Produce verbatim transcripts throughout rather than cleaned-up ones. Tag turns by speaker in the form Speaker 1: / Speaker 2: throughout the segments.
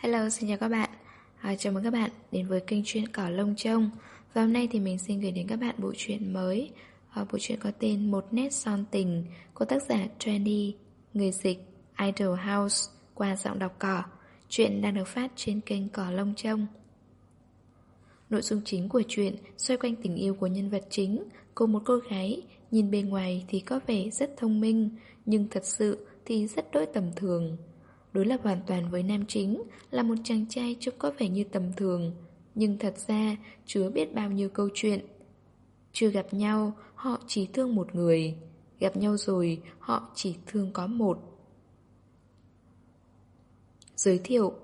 Speaker 1: Hello, xin chào các bạn. À, chào mừng các bạn đến với kênh truyện Cỏ Lông Trông. Và hôm nay thì mình xin gửi đến các bạn bộ truyện mới. À, bộ truyện có tên Một Nét Son Tình của tác giả Trendy, người dịch Idle House qua giọng đọc Cỏ. Truyện đang được phát trên kênh Cỏ Lông Trông. Nội dung chính của truyện xoay quanh tình yêu của nhân vật chính, cô một cô gái nhìn bề ngoài thì có vẻ rất thông minh, nhưng thật sự thì rất đỗi tầm thường. Đối lập hoàn toàn với nam chính là một chàng trai trông có vẻ như tầm thường, nhưng thật ra chứa biết bao nhiêu câu chuyện. Chưa gặp nhau, họ chỉ thương một người. Gặp nhau rồi, họ chỉ thương có một. Giới thiệu: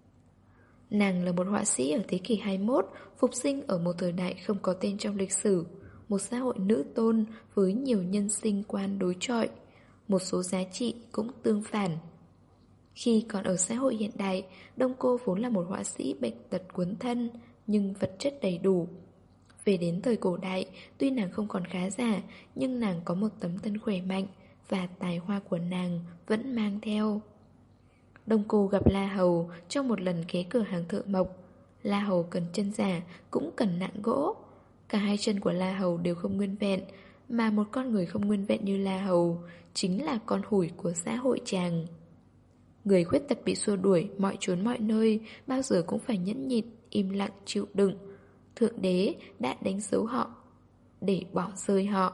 Speaker 1: nàng là một họa sĩ ở thế kỷ hai mươi mốt, phục sinh ở một thời đại không có tên trong lịch sử, một xã hội nữ tôn với nhiều nhân sinh quan đối chọi, một số giá trị cũng tương phản. Khi còn ở xã hội hiện đại, Đông Cô vốn là một họa sĩ bệnh tật cuốn thân, nhưng vật chất đầy đủ. Về đến thời cổ đại, tuy nàng không còn khá giả, nhưng nàng có một tấm thân khỏe mạnh, và tài hoa của nàng vẫn mang theo. Đông Cô gặp La Hầu trong một lần ghé cửa hàng thợ mộc. La Hầu cần chân giả, cũng cần nặng gỗ. Cả hai chân của La Hầu đều không nguyên vẹn, mà một con người không nguyên vẹn như La Hầu chính là con hủi của xã hội chàng. Người khuyết tật bị xua đuổi mọi chốn mọi nơi, bao giờ cũng phải nhẫn nhịn, im lặng chịu đựng. Thượng đế đã đánh dấu họ để bỏ rơi họ.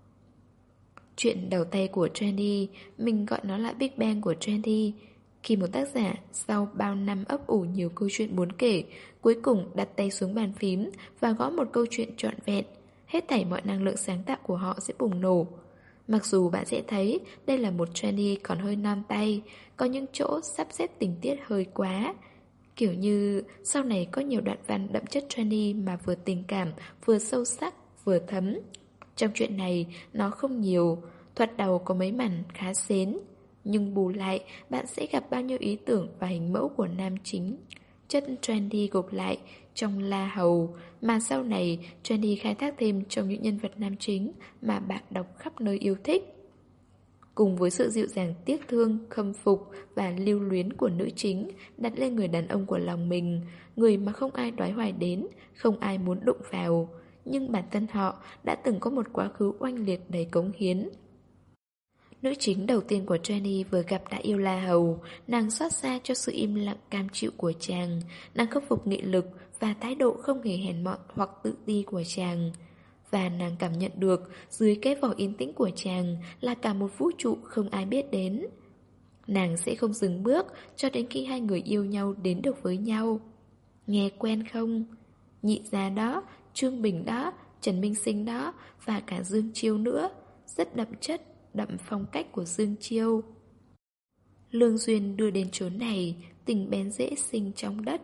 Speaker 1: Chuyện đầu tay của Trendy, mình gọi nó là Big Bang của Trendy. Khi một tác giả sau bao năm ấp ủ nhiều câu chuyện muốn kể, cuối cùng đặt tay xuống bàn phím và gõ một câu chuyện trọn vẹn, hết thảy mọi năng lượng sáng tạo của họ sẽ bùng nổ. Mặc dù bạn sẽ thấy đây là một Trendy còn hơi non tay, có những chỗ sắp xếp tình tiết hơi quá. Kiểu như sau này có nhiều đoạn văn đậm chất Trendy mà vừa tình cảm, vừa sâu sắc, vừa thấm. Trong chuyện này nó không nhiều, thoạt đầu có mấy màn khá xến, nhưng bù lại bạn sẽ gặp bao nhiêu ý tưởng và hình mẫu của nam chính chất Trendy gộp lại trong La Hầu, mà sau này Trendy khai thác thêm trong những nhân vật nam chính mà bạn đọc khắp nơi yêu thích. Cùng với sự dịu dàng tiếc thương, khâm phục và lưu luyến của nữ chính đặt lên người đàn ông của lòng mình, người mà không ai đoái hoài đến, không ai muốn đụng vào, nhưng bản thân họ đã từng có một quá khứ oanh liệt đầy cống hiến. Nữ chính đầu tiên của Jenny vừa gặp đã yêu La Hầu. Nàng xót xa cho sự im lặng cam chịu của chàng. Nàng khâm phục nghị lực và thái độ không hề hèn mọn hoặc tự ti của chàng. Và nàng cảm nhận được dưới cái vỏ yên tĩnh của chàng là cả một vũ trụ không ai biết đến. Nàng sẽ không dừng bước cho đến khi hai người yêu nhau đến được với nhau. Nghe quen không? Nhị gia đó, Trương Bình đó, Trần Minh Sinh đó, và cả Dương Chiêu nữa. Rất đậm chất, đậm phong cách của Dương Chiêu. Lương duyên đưa đến chốn này, tình bén dễ sinh trong đất.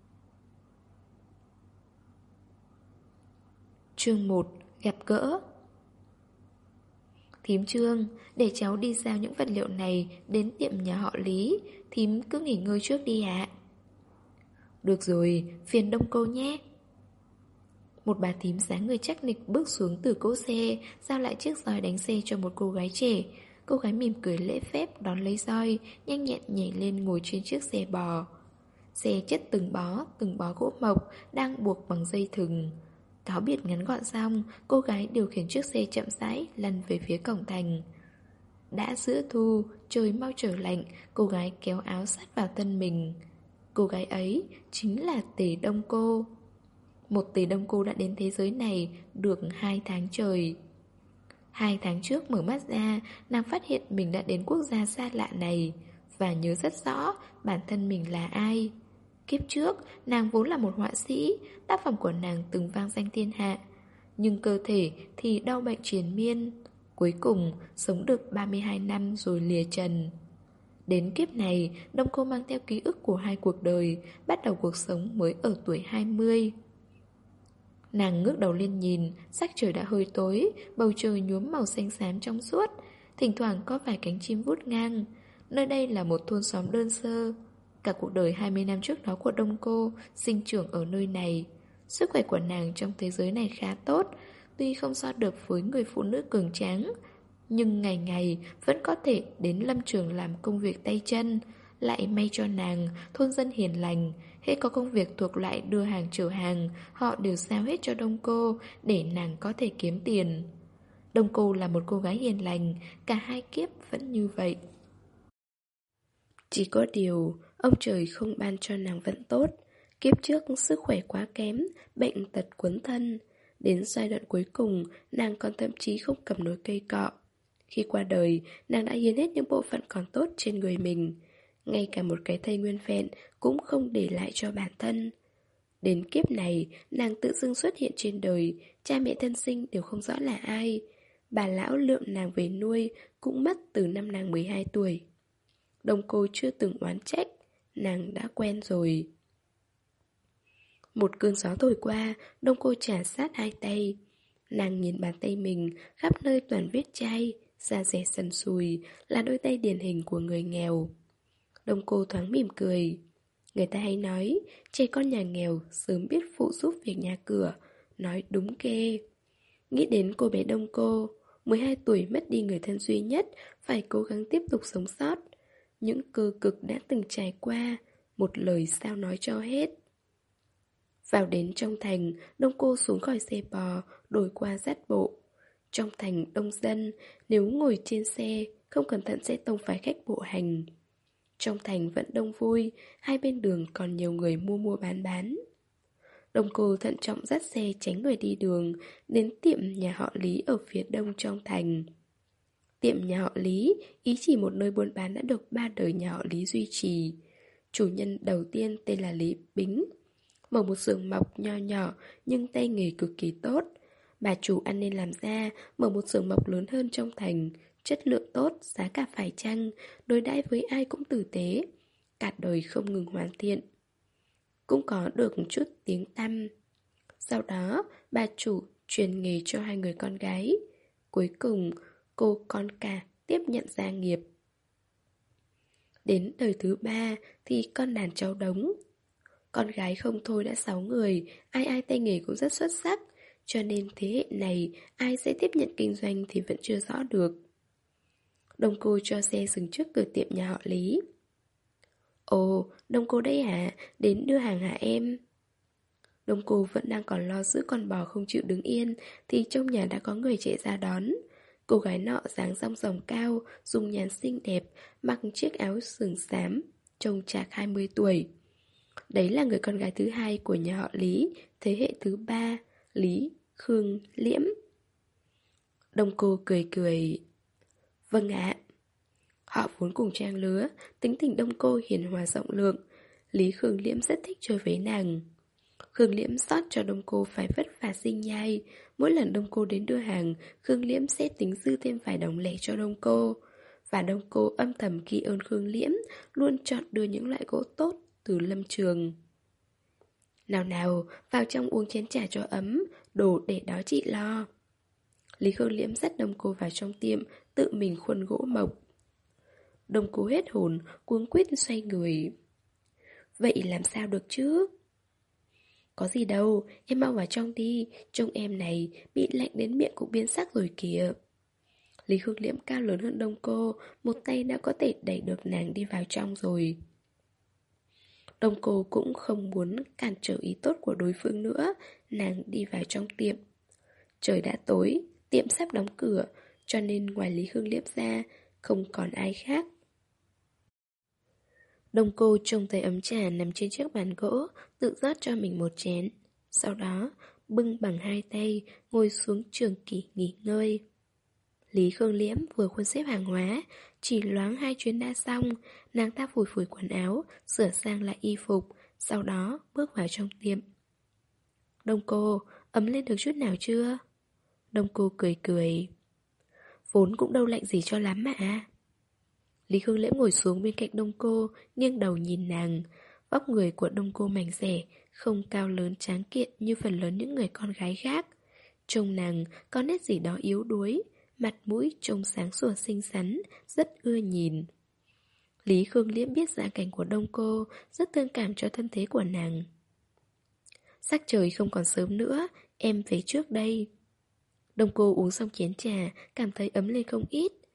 Speaker 1: Chương một. Gặp gỡ. Thím Trương, để cháu đi giao những vật liệu này đến tiệm nhà họ Lý. Thím cứ nghỉ ngơi trước đi ạ. Được rồi, phiền Đông Cô nhé. Một bà thím dáng người chắc nịch bước xuống từ cỗ xe, giao lại chiếc roi đánh xe cho một cô gái trẻ. Cô gái mỉm cười lễ phép đón lấy roi, nhanh nhẹn nhảy lên ngồi trên chiếc xe bò. Xe chất từng bó, từng bó gỗ mộc đang buộc bằng dây thừng. Tháo biệt ngắn gọn xong, cô gái điều khiển chiếc xe chậm rãi lăn về phía cổng thành. Đã giữa thu, trời mau trở lạnh, cô gái kéo áo sát vào thân mình. Cô gái ấy chính là Tề Đông Cô. Một Tề Đông Cô đã đến thế giới này được hai tháng trời. Hai tháng trước mở mắt ra, nàng phát hiện mình đã đến quốc gia xa lạ này và nhớ rất rõ bản thân mình là ai. Kiếp trước, nàng vốn là một họa sĩ, tác phẩm của nàng từng vang danh thiên hạ. Nhưng cơ thể thì đau bệnh triền miên. Cuối cùng, sống được ba mươi hai năm rồi lìa trần. Đến kiếp này, Đông Cô mang theo ký ức của hai cuộc đời, bắt đầu cuộc sống mới ở tuổi hai mươi. Nàng ngước đầu lên nhìn, sắc trời đã hơi tối, bầu trời nhuốm màu xanh xám trong suốt, thỉnh thoảng có vài cánh chim vút ngang. Nơi đây là một thôn xóm đơn sơ. Cả cuộc đời hai mươi năm trước đó của Đông Cô sinh trưởng ở nơi này. Sức khỏe của nàng trong thế giới này khá tốt, tuy không so được với người phụ nữ cường tráng, nhưng ngày ngày vẫn có thể đến lâm trường làm công việc tay chân, Lại may cho nàng, thôn dân hiền lành, hễ có công việc thuộc lại đưa hàng chở hàng, họ đều giao hết cho Đông Cô để nàng có thể kiếm tiền. Đông Cô là một cô gái hiền lành, cả hai kiếp vẫn như vậy. Chỉ có điều, ông trời không ban cho nàng vận tốt. Kiếp trước sức khỏe quá kém, bệnh tật quấn thân. Đến giai đoạn cuối cùng, nàng còn thậm chí không cầm nổi cây cọ. Khi qua đời, nàng đã hiến hết những bộ phận còn tốt trên người mình. Ngay cả một cái thây nguyên vẹn cũng không để lại cho bản thân. Đến kiếp này, nàng tự dưng xuất hiện trên đời, cha mẹ thân sinh đều không rõ là ai. Bà lão lượm nàng về nuôi cũng mất từ năm nàng mười hai tuổi. Đông Cô chưa từng oán trách, nàng đã quen rồi. Một cơn gió thổi qua, Đông Cô trả sát hai tay. Nàng nhìn bàn tay mình, khắp nơi toàn vết chai, da dẻ sần sùi, là đôi tay điển hình của người nghèo. Đông Cô thoáng mỉm cười. Người ta hay nói, trẻ con nhà nghèo sớm biết phụ giúp việc nhà cửa, nói đúng ghê. Nghĩ đến cô bé Đông Cô, mười hai tuổi mất đi người thân duy nhất, phải cố gắng tiếp tục sống sót. Những cơ cực đã từng trải qua, một lời sao nói cho hết. Vào đến trong thành, Đông Cô xuống khỏi xe bò, đổi qua dắt bộ. Trong thành đông dân, nếu ngồi trên xe, không cẩn thận sẽ tông phải khách bộ hành. Trong thành vẫn đông vui, hai bên đường còn nhiều người mua mua bán bán. Đông Cô thận trọng dắt xe tránh người đi đường, đến tiệm nhà họ Lý ở phía đông trong thành. Tiệm nhà họ Lý, ý chỉ một nơi buôn bán đã được ba đời nhà họ Lý duy trì. Chủ nhân đầu tiên tên là Lý Bính, mở một xưởng mộc nho nhỏ nhưng tay nghề cực kỳ tốt. Bà chủ ăn nên làm ra, mở một xưởng mộc lớn hơn trong thành, chất lượng tốt, giá cả phải chăng, đối đãi với ai cũng tử tế, cả đời không ngừng hoàn thiện. Cũng có được chút tiếng tăm. Sau đó, bà chủ truyền nghề cho hai người con gái. Cuối cùng, cô con cả tiếp nhận gia nghiệp. Đến đời thứ ba thì con đàn cháu đống. Con gái không thôi đã sáu người, ai ai tay nghề cũng rất xuất sắc, cho nên thế hệ này ai sẽ tiếp nhận kinh doanh thì vẫn chưa rõ được. Đông Cô cho xe dừng trước cửa tiệm nhà họ Lý. Ồ, Đông Cô đấy hả? Đến đưa hàng hả em? Đông Cô vẫn đang còn lo giữ con bò không chịu đứng yên thì trong nhà đã có người chạy ra đón. Cô gái nọ dáng rong ròng cao, dung nhan xinh đẹp, mặc chiếc áo sườn xám, trông chạc hai mươi tuổi. Đấy là người con gái thứ hai của nhà họ Lý, thế hệ thứ ba, Lý Khương Liễm. Đông Cô cười cười. Vâng ạ. Họ vốn cùng trang lứa, tính tình Đông Cô hiền hòa rộng lượng. Lý Khương Liễm rất thích chơi với nàng. Khương Liễm xót cho Đông Cô phải vất vả sinh nhai. Mỗi lần Đông Cô đến đưa hàng, Khương Liễm sẽ tính dư thêm vài đồng lẻ cho Đông Cô. Và Đông Cô âm thầm ghi ơn Khương Liễm, luôn chọn đưa những loại gỗ tốt từ lâm trường. Nào nào, vào trong uống chén trà cho ấm, đồ để đó chị lo. Lý Khương Liễm dắt Đông Cô vào trong tiệm, tự mình khuôn gỗ mộc. Đông Cô hết hồn, cuống quýt xoay người. Vậy làm sao được chứ? Có gì đâu, em mau vào trong đi, trông em này bị lạnh đến miệng cũng biến sắc rồi kìa. Lý Khương Liễm cao lớn hơn Đông Cô, một tay đã có thể đẩy được nàng đi vào trong rồi. Đông Cô cũng không muốn cản trở ý tốt của đối phương nữa, nàng đi vào trong tiệm. Trời đã tối, tiệm sắp đóng cửa, cho nên ngoài Lý Khương Liễm ra, không còn ai khác. Đông Cô trông thấy ấm trà nằm trên chiếc bàn gỗ, tự rót cho mình một chén. Sau đó, bưng bằng hai tay, ngồi xuống trường kỷ nghỉ ngơi. Lý Khương Liễm vừa khuôn xếp hàng hóa, chỉ loáng hai chuyến đã xong, nàng ta phủi phủi quần áo, sửa sang lại y phục, sau đó bước vào trong tiệm. Đông Cô, ấm lên được chút nào chưa? Đông Cô cười cười. Vốn cũng đâu lạnh gì cho lắm mà. Lý Khương Liễm ngồi xuống bên cạnh Đông Cô, nghiêng đầu nhìn nàng. Vóc người của Đông Cô mảnh rẻ, không cao lớn tráng kiện như phần lớn những người con gái khác. Trông nàng có nét gì đó yếu đuối, mặt mũi trông sáng sủa xinh xắn, rất ưa nhìn. Lý Khương Liễm biết gia cảnh của Đông Cô, rất thương cảm cho thân thế của nàng. Sắc trời không còn sớm nữa, em về trước đây. Đông Cô uống xong chén trà, cảm thấy ấm lên không ít.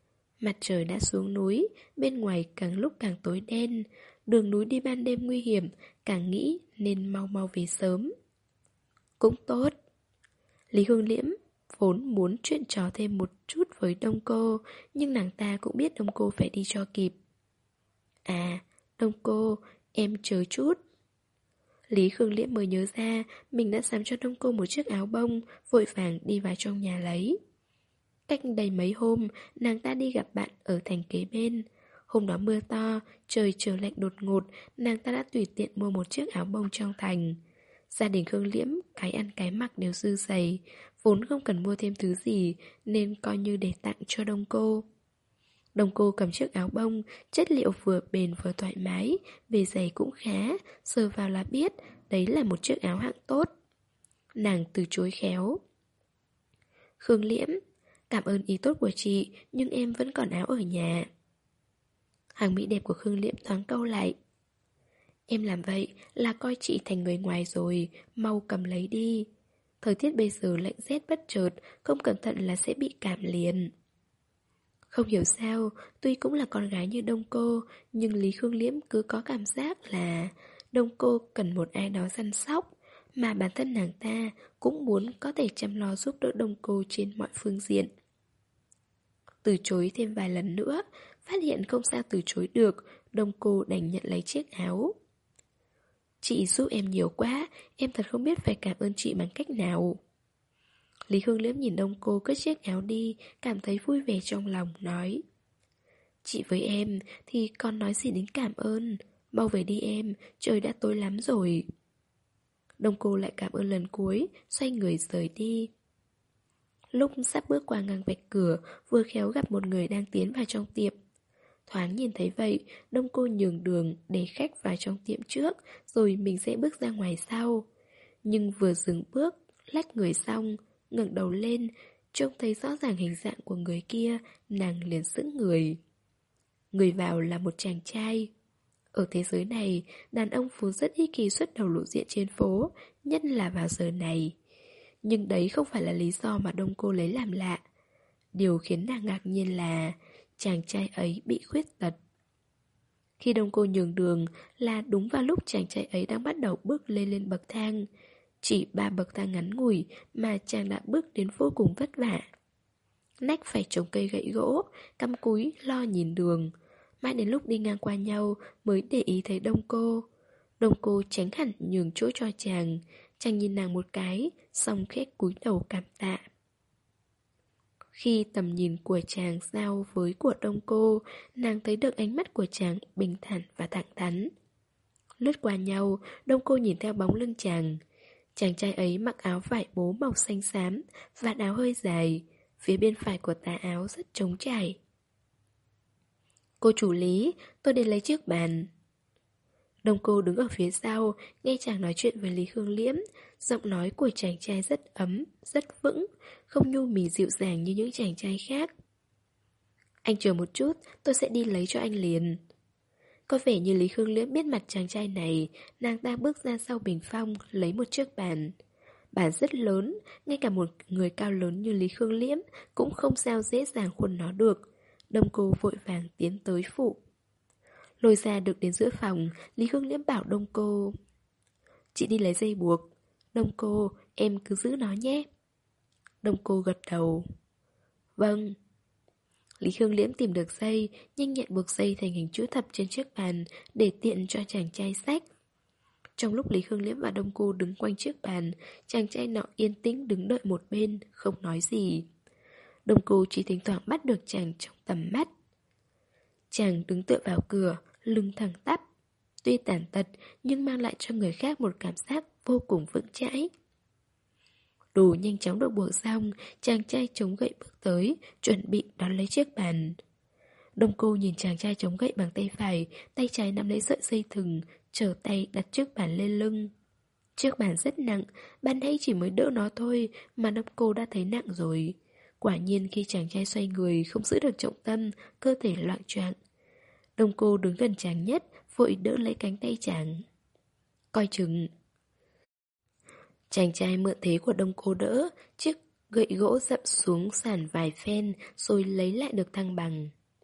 Speaker 1: Mặt trời đã xuống núi, bên ngoài càng lúc càng tối đen. Đường núi đi ban đêm nguy hiểm, càng nghĩ nên mau mau về sớm. Cũng tốt. Lý Hương Liễm vốn muốn chuyện trò thêm một chút với Đông Cô, nhưng nàng ta cũng biết Đông Cô phải đi cho kịp. À, Đông Cô, em chờ chút. Lý Khương Liễm mới nhớ ra mình đã sắm cho Đông Cô một chiếc áo bông, vội vàng đi vào trong nhà lấy. Cách đây mấy hôm, nàng ta đi gặp bạn ở thành kế bên. Hôm đó mưa to, trời trở lạnh đột ngột, nàng ta đã tùy tiện mua một chiếc áo bông trong thành. Gia đình Khương Liễm, cái ăn cái mặc đều dư dầy, vốn không cần mua thêm thứ gì, nên coi như để tặng cho Đông Cô. Đông Cô cầm chiếc áo bông, chất liệu vừa bền vừa thoải mái, bề dày cũng khá, sờ vào là biết, đấy là một chiếc áo hạng tốt. Nàng từ chối khéo. Khương Liễm, cảm ơn ý tốt của chị, nhưng em vẫn còn áo ở nhà. Hàng mỹ đẹp của Khương Liễm thoáng cau lại. Em làm vậy là coi chị thành người ngoài rồi, mau cầm lấy đi. Thời tiết bây giờ lạnh rét bất chợt, không cẩn thận là sẽ bị cảm liền. Không hiểu sao, tuy cũng là con gái như Đông Cô, nhưng Lý Khương Liễm cứ có cảm giác là Đông Cô cần một ai đó săn sóc, mà bản thân nàng ta cũng muốn có thể chăm lo giúp đỡ Đông Cô trên mọi phương diện. Từ chối thêm vài lần nữa, phát hiện không sao từ chối được, Đông Cô đành nhận lấy chiếc áo. Chị giúp em nhiều quá, em thật không biết phải cảm ơn chị bằng cách nào. Lý Hương Liễm nhìn Đông Cô cất chiếc áo đi, cảm thấy vui vẻ trong lòng, nói: Chị với em thì còn nói gì đến cảm ơn. Mau về đi em, trời đã tối lắm rồi. Đông Cô lại cảm ơn lần cuối, xoay người rời đi. Lúc sắp bước qua ngang vạch cửa, vừa khéo gặp một người đang tiến vào trong tiệm. Thoáng nhìn thấy vậy, Đông Cô nhường đường để khách vào trong tiệm trước, rồi mình sẽ bước ra ngoài sau. Nhưng vừa dừng bước, lách người xong, ngẩng đầu lên, trông thấy rõ ràng hình dạng của người kia, nàng liền sững người. Người vào là một chàng trai. Ở thế giới này, đàn ông vốn rất ít khi xuất đầu lộ diện trên phố, nhất là vào giờ này. Nhưng đấy không phải là lý do mà Đông Cô lấy làm lạ. Điều khiến nàng ngạc nhiên là chàng trai ấy bị khuyết tật. Khi Đông Cô nhường đường là đúng vào lúc chàng trai ấy đang bắt đầu bước lên lên bậc thang. Chỉ ba bậc thang ngắn ngủi mà chàng đã bước đến vô cùng vất vả. Nách phải trồng cây gậy gỗ, cắm cúi lo nhìn đường. Mãi đến lúc đi ngang qua nhau mới để ý thấy Đông Cô. Đông Cô tránh hẳn nhường chỗ cho chàng. Chàng nhìn nàng một cái, xong khẽ cúi đầu cảm tạ. Khi tầm nhìn của chàng giao với của Đông Cô, nàng thấy được ánh mắt của chàng bình thản và thẳng thắn. Lướt qua nhau, Đông Cô nhìn theo bóng lưng chàng. Chàng trai ấy mặc áo vải bố màu xanh xám, vạt áo hơi dài, phía bên phải của tà áo rất trống trải. Cô chủ Lý, tôi đến lấy chiếc bàn. Đông Cô đứng ở phía sau, nghe chàng nói chuyện với Lý Khương Liễm. Giọng nói của chàng trai rất ấm, rất vững, không nhu mì dịu dàng như những chàng trai khác. Anh chờ một chút, tôi sẽ đi lấy cho anh liền. Có vẻ như Lý Khương Liễm biết mặt chàng trai này, nàng ta bước ra sau bình phong, lấy một chiếc bàn. Bàn rất lớn, ngay cả một người cao lớn như Lý Khương Liễm cũng không sao dễ dàng khuân nó được. Đông Cô vội vàng tiến tới phụ. Lôi ra được đến giữa phòng, Lý Khương Liễm bảo Đông Cô: Chị đi lấy dây buộc. Đông Cô, em cứ giữ nó nhé. Đông Cô gật đầu. Vâng. Lý Khương Liễm tìm được dây, nhanh nhẹn buộc dây thành hình chữ thập trên chiếc bàn để tiện cho chàng trai xách. Trong lúc Lý Khương Liễm và Đông Cô đứng quanh chiếc bàn, chàng trai nọ yên tĩnh đứng đợi một bên, không nói gì. Đông Cô chỉ thỉnh thoảng bắt được chàng trong tầm mắt. Chàng đứng tựa vào cửa, lưng thẳng tắp. Tuy tàn tật nhưng mang lại cho người khác một cảm giác vô cùng vững chãi. Đồ nhanh chóng được buộc xong, chàng trai chống gậy bước tới, chuẩn bị đón lấy chiếc bàn. Đông Cô nhìn chàng trai chống gậy bằng tay phải, tay trái nắm lấy sợi dây thừng, trở tay đặt chiếc bàn lên lưng. Chiếc bàn rất nặng, ban nãy chỉ mới đỡ nó thôi mà Đông Cô đã thấy nặng rồi. Quả nhiên khi chàng trai xoay người không giữ được trọng tâm, cơ thể loạng choạng. Đông Cô đứng gần chàng nhất, vội đỡ lấy cánh tay chàng. Coi chừng. Chàng trai mượn thế của Đông Cô đỡ, chiếc gậy gỗ dậm xuống sàn vài phen rồi lấy lại được thăng bằng.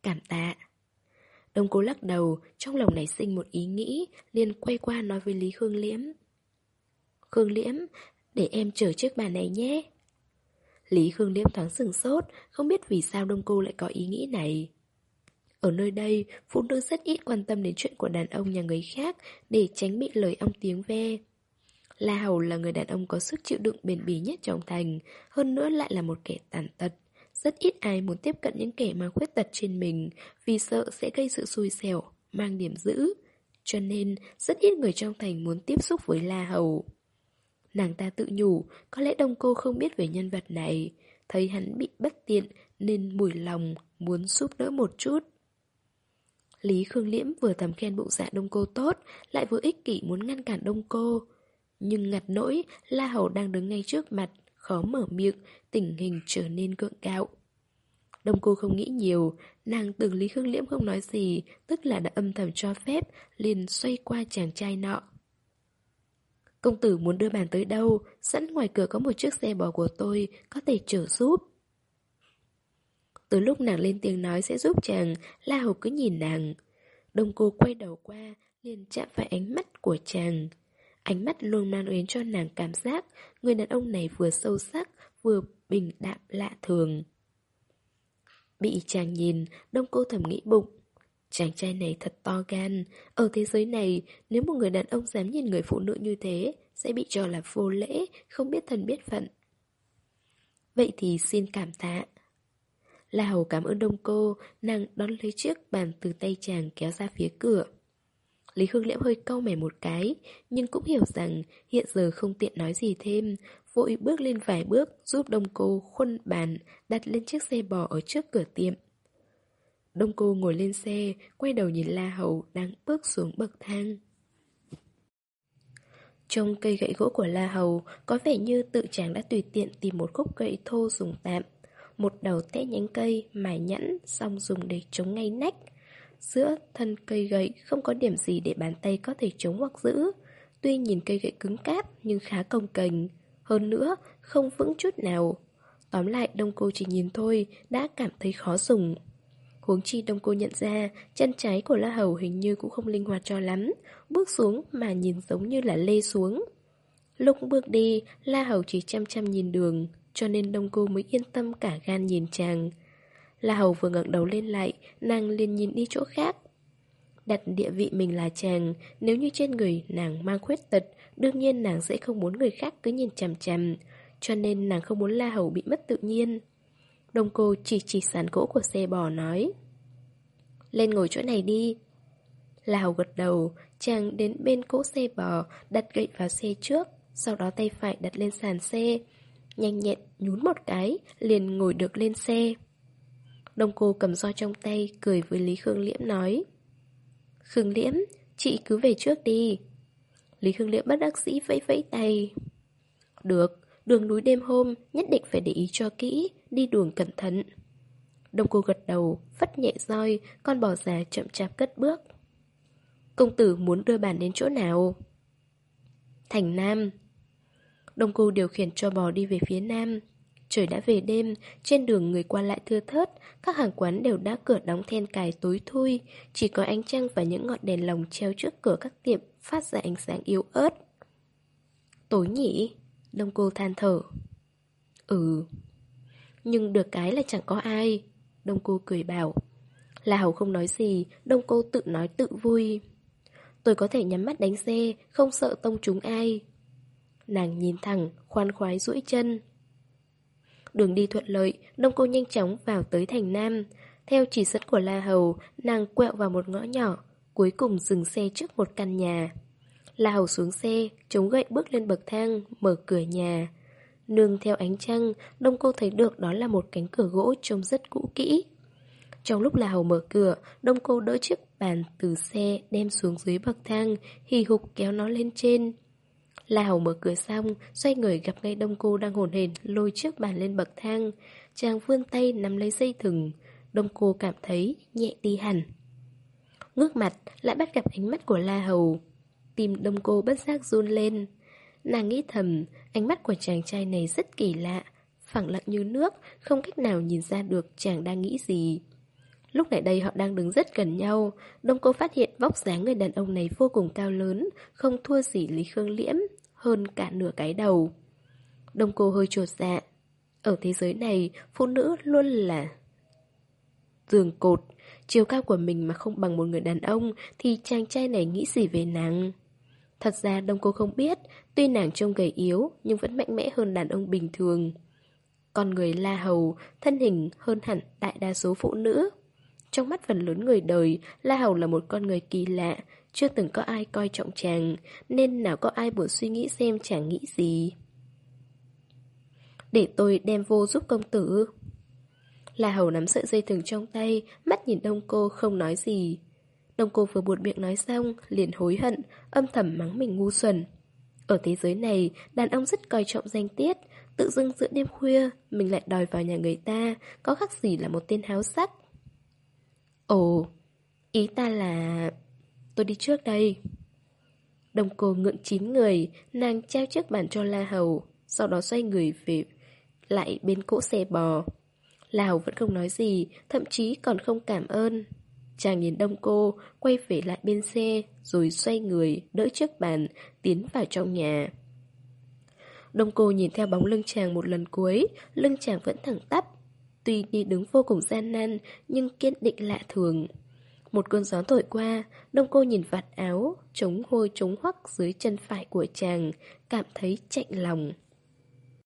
Speaker 1: cảm tạ. Đông Cô lắc đầu, trong lòng nảy sinh một ý nghĩ, liền quay qua nói với Lý Khương Liễm. Khương Liễm, để em chở chiếc bàn này nhé. Lý Khương Liễm thoáng sửng sốt, không biết vì sao Đông Cô lại có ý nghĩ này. Ở nơi đây, phụ nữ rất ít quan tâm đến chuyện của đàn ông nhà người khác để tránh bị lời ong tiếng ve. La Hầu là người đàn ông có sức chịu đựng bền bỉ nhất trong thành, hơn nữa lại là một kẻ tàn tật. Rất ít ai muốn tiếp cận những kẻ mang khuyết tật trên mình vì sợ sẽ gây sự xui xẻo, mang điểm dữ. Cho nên, rất ít người trong thành muốn tiếp xúc với La Hầu. Nàng ta tự nhủ, có lẽ Đông Cô không biết về nhân vật này, thấy hắn bị bất tiện nên mủi lòng, muốn giúp đỡ một chút. Lý Khương Liễm vừa thầm khen bụng dạ Đông Cô tốt, lại vừa ích kỷ muốn ngăn cản Đông Cô. Nhưng ngặt nỗi, La Hầu đang đứng ngay trước mặt, khó mở miệng, tình hình trở nên gượng gạo. Đông Cô không nghĩ nhiều, nàng tưởng Lý Khương Liễm không nói gì, tức là đã âm thầm cho phép, liền xoay qua chàng trai nọ. Công tử muốn đưa bàn tới đâu, sẵn ngoài cửa có một chiếc xe bò của tôi, có thể chở giúp. Từ lúc nàng lên tiếng nói sẽ giúp chàng, La Hầu cứ nhìn nàng. Đông Cô quay đầu qua, liền chạm phải ánh mắt của chàng. Ánh mắt luôn mang đến cho nàng cảm giác người đàn ông này vừa sâu sắc, vừa bình đạm lạ thường. Bị chàng nhìn, Đông Cô thầm nghĩ bụng. Chàng trai này thật to gan. Ở thế giới này, nếu một người đàn ông dám nhìn người phụ nữ như thế, sẽ bị cho là vô lễ, không biết thân biết phận. Vậy thì xin cảm tạ. La Hầu cảm ơn Đông Cô, nàng đón lấy chiếc bàn từ tay chàng kéo ra phía cửa. Lý Khương Liễm hơi cau mày một cái, nhưng cũng hiểu rằng hiện giờ không tiện nói gì thêm, vội bước lên vài bước giúp Đông Cô khuân bàn đặt lên chiếc xe bò ở trước cửa tiệm. Đông Cô ngồi lên xe, quay đầu nhìn La Hầu đang bước xuống bậc thang. Trong cây gậy gỗ của La Hầu, có vẻ như tự chàng đã tùy tiện tìm một khúc gậy thô dùng tạm, một đầu tẽ nhánh cây, mài nhẵn, xong dùng để chống ngay nách. Giữa thân cây gậy không có điểm gì để bàn tay có thể chống hoặc giữ. Tuy nhìn cây gậy cứng cáp nhưng khá cồng kềnh, hơn nữa không vững chút nào. Tóm lại Đông Cô chỉ nhìn thôi đã cảm thấy khó dùng. Huống chi Đông Cô nhận ra chân trái của La Hầu hình như cũng không linh hoạt cho lắm, bước xuống mà nhìn giống như là lê xuống. Lúc bước đi, La Hầu chỉ chăm chăm nhìn đường, cho nên Đông Cô mới yên tâm cả gan nhìn chàng. La Hầu vừa ngẩng đầu lên lại, nàng liền nhìn đi chỗ khác. Đặt địa vị mình là chàng, nếu như trên người nàng mang khuyết tật, đương nhiên nàng sẽ không muốn người khác cứ nhìn chằm chằm, cho nên nàng không muốn La Hầu bị mất tự nhiên. Đông Cô chỉ chỉ sàn gỗ của xe bò nói, lên ngồi chỗ này đi. La Hầu gật đầu, chàng đến bên cỗ xe bò, đặt gậy vào xe trước, sau đó tay phải đặt lên sàn xe, nhanh nhẹn nhún một cái, liền ngồi được lên xe. Đông Cô cầm roi trong tay, cười với Lý Khương Liễm nói, Khương Liễm, chị cứ về trước đi. Lý Khương Liễm bất đắc dĩ vẫy vẫy tay. Được, đường núi đêm hôm nhất định phải để ý cho kỹ, đi đường cẩn thận. Đông Cô gật đầu, phất nhẹ roi, con bò già chậm chạp cất bước. Công tử muốn đưa bàn đến chỗ nào? Thành Nam. Đông Cô điều khiển cho bò đi về phía nam. Trời đã về đêm, trên đường người qua lại thưa thớt, các hàng quán đều đã cửa đóng then cài tối thui, chỉ có ánh trăng và những ngọn đèn lồng treo trước cửa các tiệm phát ra ánh sáng yếu ớt. Tối nhỉ? Đông Cô than thở. Ừ. Nhưng được cái là chẳng có ai. Đông Cô cười bảo. La Hầu không nói gì, Đông Cô tự nói tự vui. Tôi có thể nhắm mắt đánh xe, không sợ tông trúng ai. Nàng nhìn thẳng, khoan khoái duỗi chân. Đường đi thuận lợi, Đông Cô nhanh chóng vào tới thành Nam. Theo chỉ dẫn của La Hầu, nàng quẹo vào một ngõ nhỏ, cuối cùng dừng xe trước một căn nhà. La Hầu xuống xe, chống gậy bước lên bậc thang, mở cửa nhà. Nương theo ánh trăng, Đông Cô thấy được đó là một cánh cửa gỗ trông rất cũ kỹ. Trong lúc La Hầu mở cửa, Đông Cô đỡ chiếc bàn từ xe đem xuống dưới bậc thang, hì hục kéo nó lên trên. La Hầu mở cửa xong, xoay người gặp ngay Đông Cô đang hổn hển lôi chiếc bàn lên bậc thang. Chàng vươn tay nắm lấy dây thừng. Đông Cô cảm thấy nhẹ đi hẳn. Ngước mặt lại bắt gặp ánh mắt của La Hầu. Tim Đông Cô bất giác run lên. Nàng nghĩ thầm, ánh mắt của chàng trai này rất kỳ lạ, phẳng lặng như nước, không cách nào nhìn ra được chàng đang nghĩ gì.
Speaker 2: Lúc này đây họ đang đứng rất gần nhau. Đông Cô phát hiện vóc dáng người đàn ông này vô cùng cao lớn, không thua gì Lý Khương Liễm, hơn cả nửa cái đầu. Đông Cô hơi chột dạ. Ở thế giới này, phụ nữ luôn là giường cột. Chiều cao của mình mà không bằng một người đàn ông thì chàng trai này nghĩ gì về nàng? Thật ra Đông Cô không biết, tuy nàng trông gầy yếu nhưng vẫn mạnh mẽ hơn đàn ông bình thường. Con người La Hầu, thân hình hơn hẳn đại đa số phụ nữ. Trong mắt phần lớn người đời, La Hầu là một con người kỳ lạ, chưa từng có ai coi trọng chàng, nên nào có ai buồn suy nghĩ xem chàng nghĩ gì. Để tôi đem vô giúp công tử. La Hầu nắm sợi dây thừng trong tay, mắt nhìn Đông Cô không nói gì. Đông Cô vừa buột miệng nói xong, liền hối hận, âm thầm mắng mình ngu xuẩn. Ở thế giới này, đàn ông rất coi trọng danh tiết, tự dưng giữa đêm khuya, mình lại đòi vào nhà người ta, có khác gì là một tên háo sắc. Ồ, ý ta là... tôi đi trước đây. Đông Cô ngượng chín người, nàng trao chiếc bàn cho La Hầu, sau đó xoay người về lại bên cỗ xe bò. La Hầu vẫn không nói gì, thậm chí còn không cảm ơn. Chàng nhìn Đông Cô, quay về lại bên xe, rồi xoay người, đỡ chiếc bàn, tiến vào trong nhà. Đông Cô nhìn theo bóng lưng chàng một lần cuối, lưng chàng vẫn thẳng tắp. Tuy đi đứng vô cùng gian nan, nhưng kiên định lạ thường. Một cơn gió thổi qua, Đông Cô nhìn vạt áo, chống hôi chống hoắc dưới chân phải của chàng, cảm thấy chạnh lòng.